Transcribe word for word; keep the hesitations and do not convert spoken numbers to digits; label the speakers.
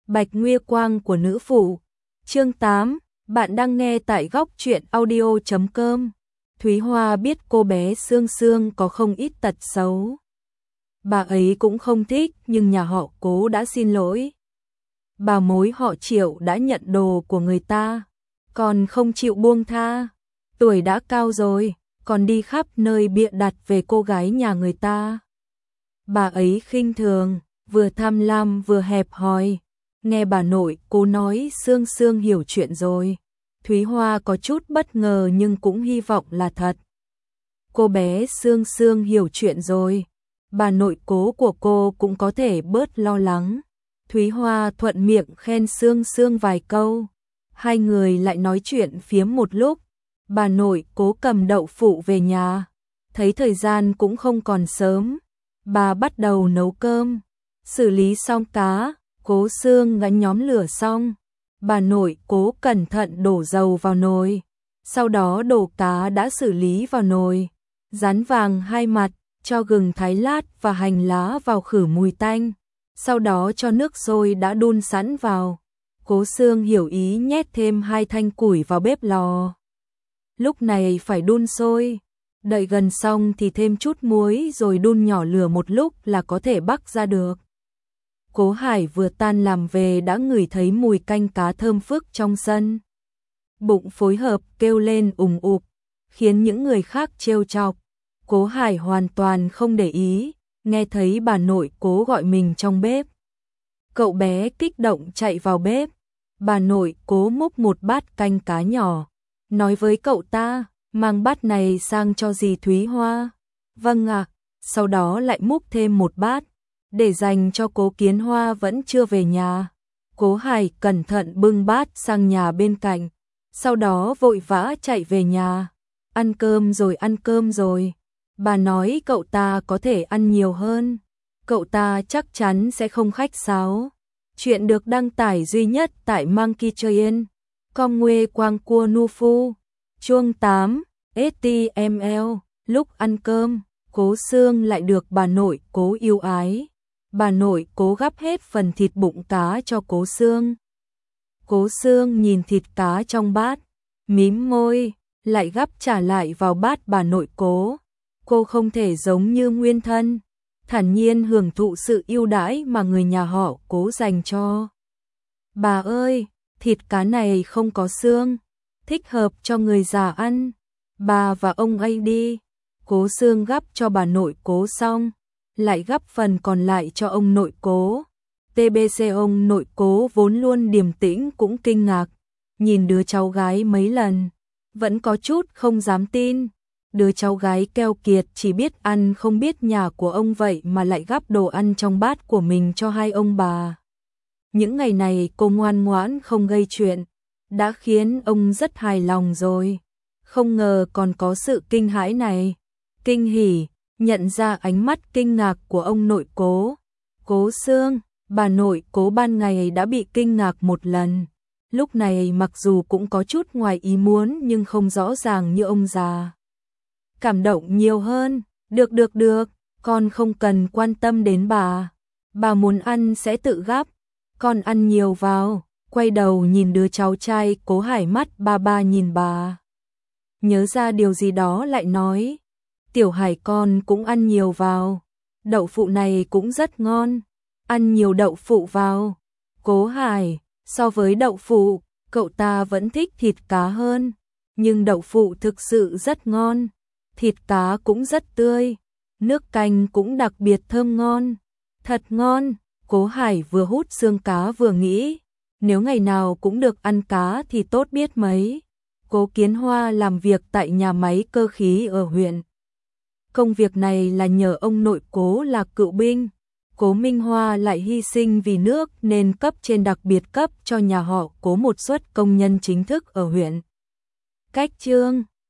Speaker 1: Bạch Nguy Quang của nữ phụ. Chương tám, bạn đang nghe tại góc truyện audio chấm com. Thúy Hoa biết cô bé Sương Sương có không ít tật xấu. Bà ấy cũng không thích, nhưng nhà họ Cố đã xin lỗi. Bà mối họ Triệu đã nhận đồ của người ta, còn không chịu buông tha. Tuổi đã cao rồi, còn đi khắp nơi bịa đặt về cô gái nhà người ta. Bà ấy khinh thường, vừa tham lam vừa hẹp hòi. Nghe bà nội Cố nói Sương Sương hiểu chuyện rồi, Thúy Hoa có chút bất ngờ nhưng cũng hy vọng là thật. Cô bé Sương Sương hiểu chuyện rồi, bà nội Cố của cô cũng có thể bớt lo lắng. Thúy Hoa thuận miệng khen Sương Sương vài câu. Hai người lại nói chuyện phiếm một lúc. Bà nội Cố cầm đậu phụ về nhà, thấy thời gian cũng không còn sớm, bà bắt đầu nấu cơm. Xử lý xong cá, Cố Sương đã nhóm lửa xong. Bà nội Cố cẩn thận đổ dầu vào nồi, sau đó đổ cá đã xử lý vào nồi, rán vàng hai mặt, cho gừng thái lát và hành lá vào khử mùi tanh, sau đó cho nước sôi đã đun sẵn vào. Cố Sương hiểu ý nhét thêm hai thanh củi vào bếp lò. Lúc này phải đun sôi, đợi gần xong thì thêm chút muối rồi đun nhỏ lửa một lúc là có thể bắc ra được. Cố Hải vừa tan làm về đã ngửi thấy mùi canh cá thơm phức trong sân. Bụng phối hợp kêu lên ùng ục, khiến những người khác trêu chọc. Cố Hải hoàn toàn không để ý, nghe thấy bà nội Cố gọi mình trong bếp. Cậu bé kích động chạy vào bếp. Bà nội Cố múc một bát canh cá nhỏ, nói với cậu ta, mang bát này sang cho dì Thúy Hoa. Vâng ạ, sau đó lại múc thêm một bát, để dành cho Cố Kiến Hoa vẫn chưa về nhà. Cố Hải cẩn thận bưng bát sang nhà bên cạnh, sau đó vội vã chạy về nhà. Ăn cơm rồi, ăn cơm rồi. Bà nói cậu ta có thể ăn nhiều hơn, cậu ta chắc chắn sẽ không khách sáo. Chuyện được đăng tải duy nhất tại Monkey Train. Com Nguê Quang Cua Nu Phu. Chương tám, ét tê em lờ. Lúc ăn cơm, Cố Sương lại được bà nội Cố yêu ái. Bà nội Cố gắp hết phần thịt bụng cá cho Cố Sương. Cố Sương nhìn thịt cá trong bát, mím môi, lại gắp trả lại vào bát bà nội Cố. Cô không thể giống như nguyên thân, thản nhiên hưởng thụ sự ưu đãi mà người nhà họ Cố dành cho. Bà ơi, thịt cá này không có xương, thích hợp cho người già ăn. Bà và ông ấy đi. Cố Sương gắp cho bà nội Cố xong, lại gắp phần còn lại cho ông nội Cố. tê bê xê ông nội Cố vốn luôn điềm tĩnh cũng kinh ngạc, nhìn đứa cháu gái mấy lần, vẫn có chút không dám tin. Đứa cháu gái keo kiệt chỉ biết ăn không biết nhà của ông vậy mà lại gắp đồ ăn trong bát của mình cho hai ông bà. Những ngày này cô ngoan ngoãn không gây chuyện, đã khiến ông rất hài lòng rồi. Không ngờ còn có sự kinh hãi này. Kinh hỉ, nhận ra ánh mắt kinh ngạc của ông nội Cố. Cố Sương, bà nội Cố ban ngày đã bị kinh ngạc một lần. Lúc này mặc dù cũng có chút ngoài ý muốn nhưng không rõ ràng như ông già. Cảm động nhiều hơn. Được được được, con không cần quan tâm đến bà. Bà muốn ăn sẽ tự gắp, con ăn nhiều vào. Quay đầu nhìn đứa cháu trai Cố Hải, mắt ba ba nhìn bà. Nhớ ra điều gì đó lại nói, Tiểu Hải con cũng ăn nhiều vào, đậu phụ này cũng rất ngon, ăn nhiều đậu phụ vào. Cố Hải, so với đậu phụ, cậu ta vẫn thích thịt cá hơn, nhưng đậu phụ thực sự rất ngon. Thịt cá cũng rất tươi, nước canh cũng đặc biệt thơm ngon, thật ngon. Cố Hải vừa hút xương cá vừa nghĩ, nếu ngày nào cũng được ăn cá thì tốt biết mấy. Cố Kiến Hoa làm việc tại nhà máy cơ khí ở huyện. Công việc này là nhờ ông nội Cố là cựu binh. Cố Minh Hoa lại hy sinh vì nước nên cấp trên đặc biệt cấp cho nhà họ Cố một suất công nhân chính thức ở huyện. Cách chương